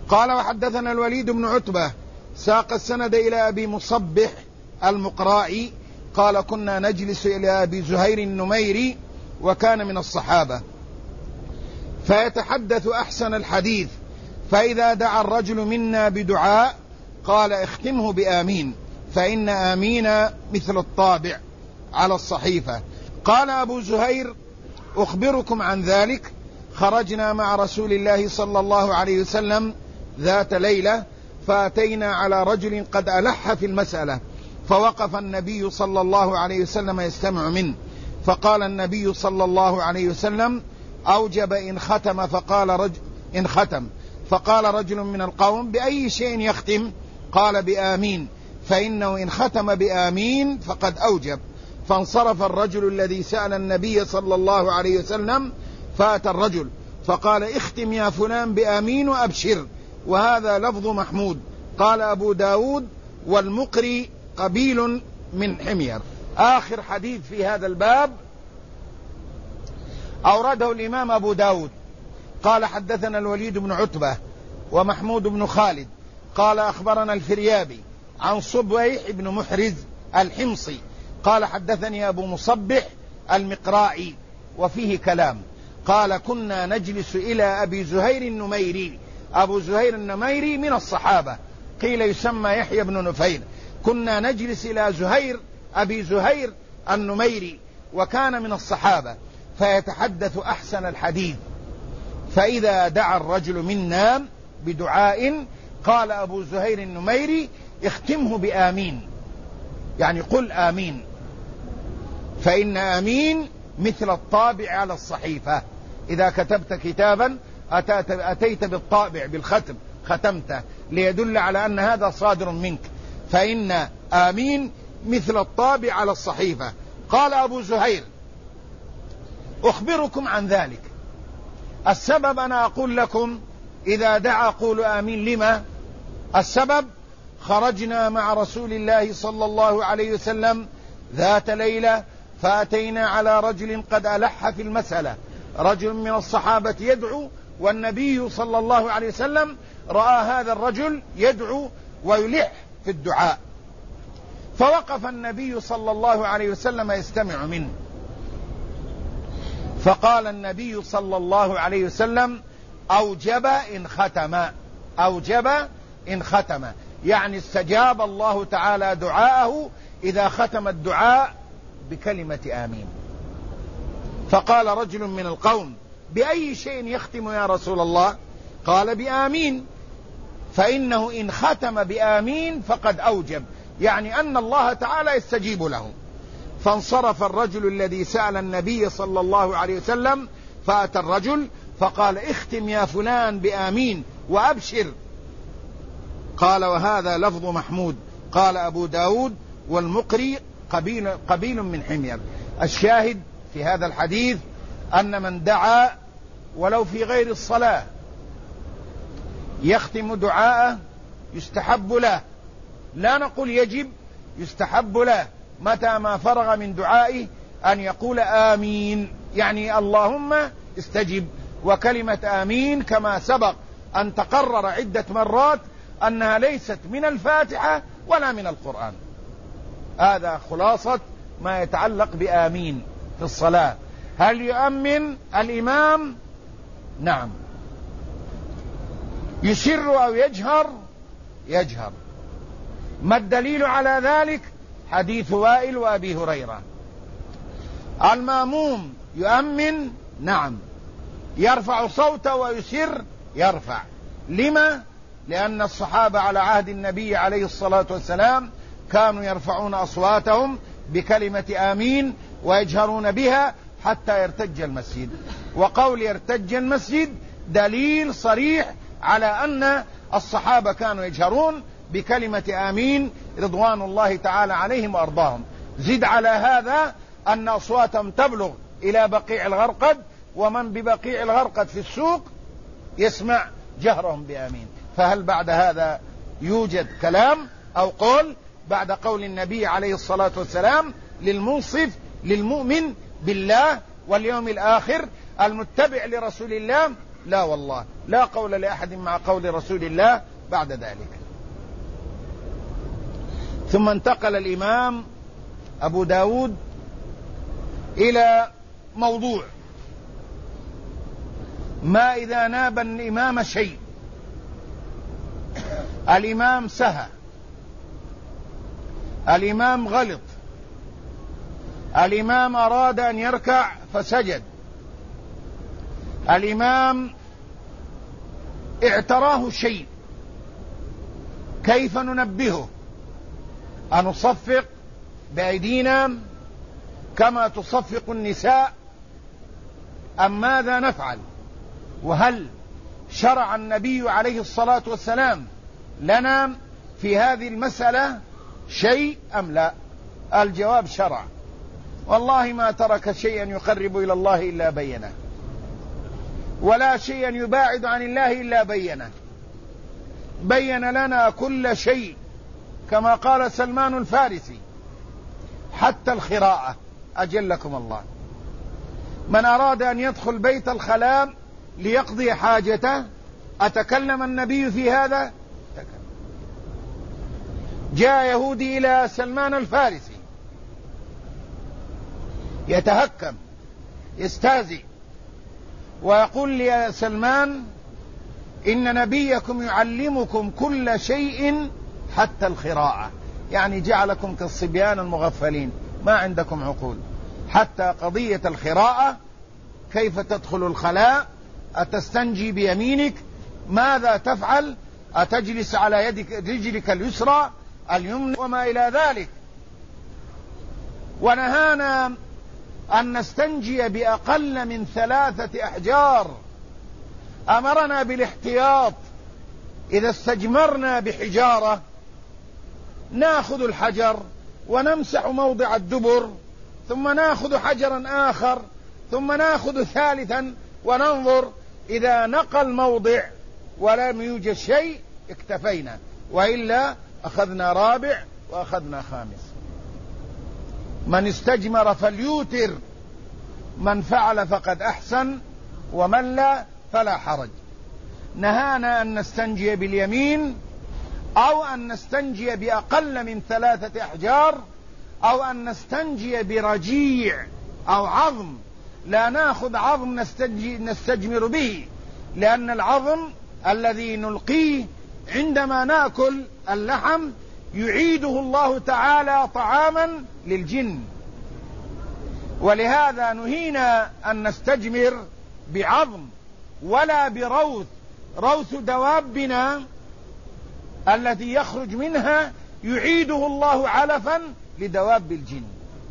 قال وحدثنا الوليد بن عتبة ساق السند إلى أبي مصبح المقرائي قال كنا نجلس إلى أبي زهير النميري وكان من الصحابة فيتحدث أحسن الحديث، فإذا دعا الرجل منا بدعاء قال اختمه بآمين، فإن آمين مثل الطابع على الصحيفة. قال أبو زهير أخبركم عن ذلك، خرجنا مع رسول الله صلى الله عليه وسلم ذات ليلة فأتينا على رجل قد ألح في المسألة، فوقف النبي صلى الله عليه وسلم يستمع منه، فقال النبي صلى الله عليه وسلم أوجب إن ختم، فقال رجل من القوم بأي شيء يختم؟ قال بآمين، فإنه إن ختم بآمين فقد أوجب. فانصرف الرجل الذي سأل النبي صلى الله عليه وسلم فأتى الرجل فقال اختم يا فلان بآمين وأبشر، وهذا لفظ محمود. قال أبو داود والمقري قبيل من حمير. آخر حديث في هذا الباب أورده الإمام أبو داود قال حدثنا الوليد بن عتبة ومحمود بن خالد قال أخبرنا الفريابي عن صبيح بن محرز الحمصي قال حدثني أبو مصبح المقرائي وفيه كلام. قال كنا نجلس إلى أبي زهير النميري، أبو زهير النميري من الصحابة، قيل يسمى يحيى بن نفيل. كنا نجلس إلى أبي زهير النميري وكان من الصحابة، فيتحدث أحسن الحديث، فإذا دعا الرجل منا بدعاء قال أبو زهير النميري اختمه بآمين، يعني قل آمين، فإن آمين مثل الطابع على الصحيفة. إذا كتبت كتابا أتيت بالطابع بالختم، ختمته ليدل على أن هذا صادر منك، فإن آمين مثل الطابع على الصحيفة. قال أبو زهير أخبركم عن ذلك، السبب أنا أقول لكم إذا دعا قولوا آمين. لما؟ السبب خرجنا مع رسول الله صلى الله عليه وسلم ذات ليلة فأتينا على رجل قد ألح في المسألة، رجل من الصحابة يدعو، والنبي صلى الله عليه وسلم رأى هذا الرجل يدعو ويلح في الدعاء، فوقف النبي صلى الله عليه وسلم يستمع منه، فقال النبي صلى الله عليه وسلم أوجب إن ختم، يعني استجاب الله تعالى دعاءه إذا ختم الدعاء بكلمة آمين. فقال رجل من القوم بأي شيء يختم يا رسول الله؟ قال بآمين، فإنه إن ختم بآمين فقد أوجب، يعني أن الله تعالى يستجيب له. فانصرف الرجل الذي سأل النبي صلى الله عليه وسلم فأتى الرجل فقال اختم يا فلان بآمين وأبشر. قال وهذا لفظ محمود. قال أبو داود والمقري قبيل من حمير. الشاهد في هذا الحديث أن من دعا ولو في غير الصلاة يختم دعاءه يستحب له، لا نقول يجب، يستحب له متى ما فرغ من دعائه أن يقول آمين، يعني اللهم استجب. وكلمة آمين كما سبق أن تقرر عدة مرات أنها ليست من الفاتحة ولا من القرآن. هذا خلاصة ما يتعلق بآمين في الصلاة. هل يؤمن الإمام؟ نعم. يسر أو يجهر؟ يجهر. ما الدليل على ذلك؟ حديث وائل وأبي هريرة. المأموم يؤمن؟ نعم. يرفع صوته ويسر؟ يرفع. لما؟ لأن الصحابة على عهد النبي عليه الصلاة والسلام كانوا يرفعون أصواتهم بكلمة آمين ويجهرون بها حتى يرتج المسجد، وقول يرتج المسجد دليل صريح على أن الصحابة كانوا يجهرون بكلمة آمين رضوان الله تعالى عليهم وأرضاهم. زد على هذا أن أصواتهم تبلغ إلى بقيع الغرقد، ومن ببقيع الغرقد في السوق يسمع جهرهم بآمين. فهل بعد هذا يوجد كلام أو قول بعد قول النبي عليه الصلاة والسلام للمنصف للمؤمن بالله واليوم الآخر المتبع لرسول الله لا والله، لا قول لأحد مع قول رسول الله بعد ذلك. ثم انتقل الإمام أبو داود إلى موضوع: ما إذا ناب الإمام شيء، الإمام سهى، الإمام غلط، الإمام أراد أن يركع فسجد، الإمام اعتراه شيء، كيف ننبهه؟ أنصفق بأيدينا كما تصفق النساء أم ماذا نفعل؟ وهل شرع النبي عليه الصلاة والسلام لنا في هذه المسألة شيء أم لا؟ الجواب شرع، والله ما ترك شيئا يقرب إلى الله إلا بينه، ولا شيئا يباعد عن الله إلا بينه، بين لنا كل شيء كما قال سلمان الفارسي: حتى الخراءة أجلكم الله. من أراد أن يدخل بيت الخلاء ليقضي حاجته أتكلم النبي في هذا؟ جاء يهودي إلى سلمان الفارسي يتهكم يستهزئ ويقول يا سلمان: إن نبيكم يعلمكم كل شيء حتى الخراءة، يعني جعلكم كالصبيان المغفلين، ما عندكم عقول. حتى قضية الخراءة، كيف تدخل الخلاء؟ أتستنجي بيمينك؟ ماذا تفعل؟ أتجلس على يدك رجلك اليسرى اليمنى؟ وما إلى ذلك. ونهانا أن نستنجي بأقل من 3 أحجار، أمرنا بالاحتياط. إذا استجمرنا بحجارة ناخذ الحجر ونمسح موضع الدبر، ثم ناخذ حجرا آخر، ثم ناخذ ثالثا وننظر. إذا نقى الموضع ولم يوجد شيء اكتفينا، وإلا أخذنا رابع وأخذنا خامس. من استجمر فليوتر، من فعل فقد أحسن، ومن لا فلا حرج. نهانا أن نستنجي باليمين، أو أن نستنجي بأقل من 3 أحجار، أو أن نستنجي برجيع أو عظم. لا نأخذ عظم نستجمر به، لأن العظم الذي نلقيه عندما نأكل اللحم يعيده الله تعالى طعاما للجن، ولهذا نهينا أن نستجمر بعظم ولا بروث. روث دوابنا الذي يخرج منها يعيده الله علفا لدواب الجن،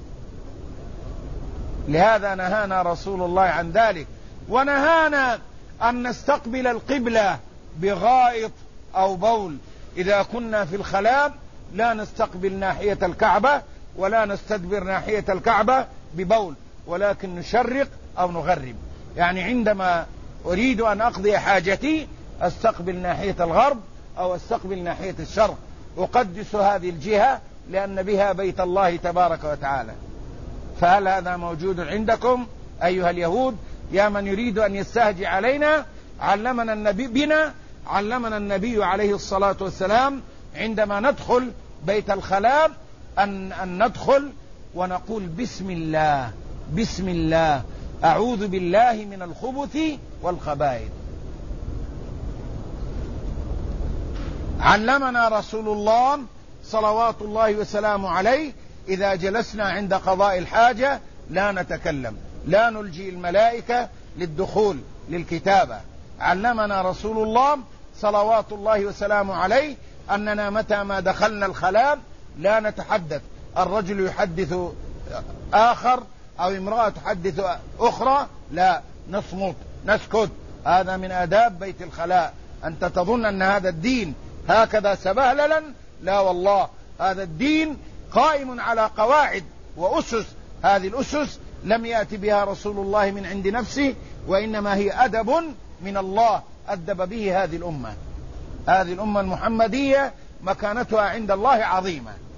لهذا نهانا رسول الله عن ذلك. ونهانا أن نستقبل القبلة بغائط أو بول. إذا كنا في الخلاء لا نستقبل ناحية الكعبة ولا نستدبر ناحية الكعبة ببول، ولكن نشرق أو نغرب. يعني عندما أريد أن أقضي حاجتي أستقبل ناحية الغرب أو أستقبل ناحية الشرق، أقدس هذه الجهة لأن بها بيت الله تبارك وتعالى. فهل هذا موجود عندكم أيها اليهود؟ يا من يريد أن يستهجي علينا، علمنا النبي عليه الصلاة والسلام عندما ندخل بيت الخلاء أن ندخل ونقول بسم الله بسم الله، أعوذ بالله من الخبث والخبائث. علمنا رسول الله صلوات الله وسلامه عليه إذا جلسنا عند قضاء الحاجة لا نتكلم، لا نلجي الملائكة للدخول للكتابة. علمنا رسول الله صلوات الله وسلامه عليه أننا متى ما دخلنا الخلاء لا نتحدث، الرجل يحدث آخر أو امرأة تحدث أخرى، لا، نصمت نسكت. هذا من آداب بيت الخلاء. أنت تظن أن هذا الدين هكذا سبهللا؟ لا والله، هذا الدين قائم على قواعد وأسس. هذه الأسس لم يأتي بها رسول الله من عند نفسه، وإنما هي أدب من الله أدب به هذه الأمة. هذه الأمة المحمدية مكانتها عند الله عظيمة.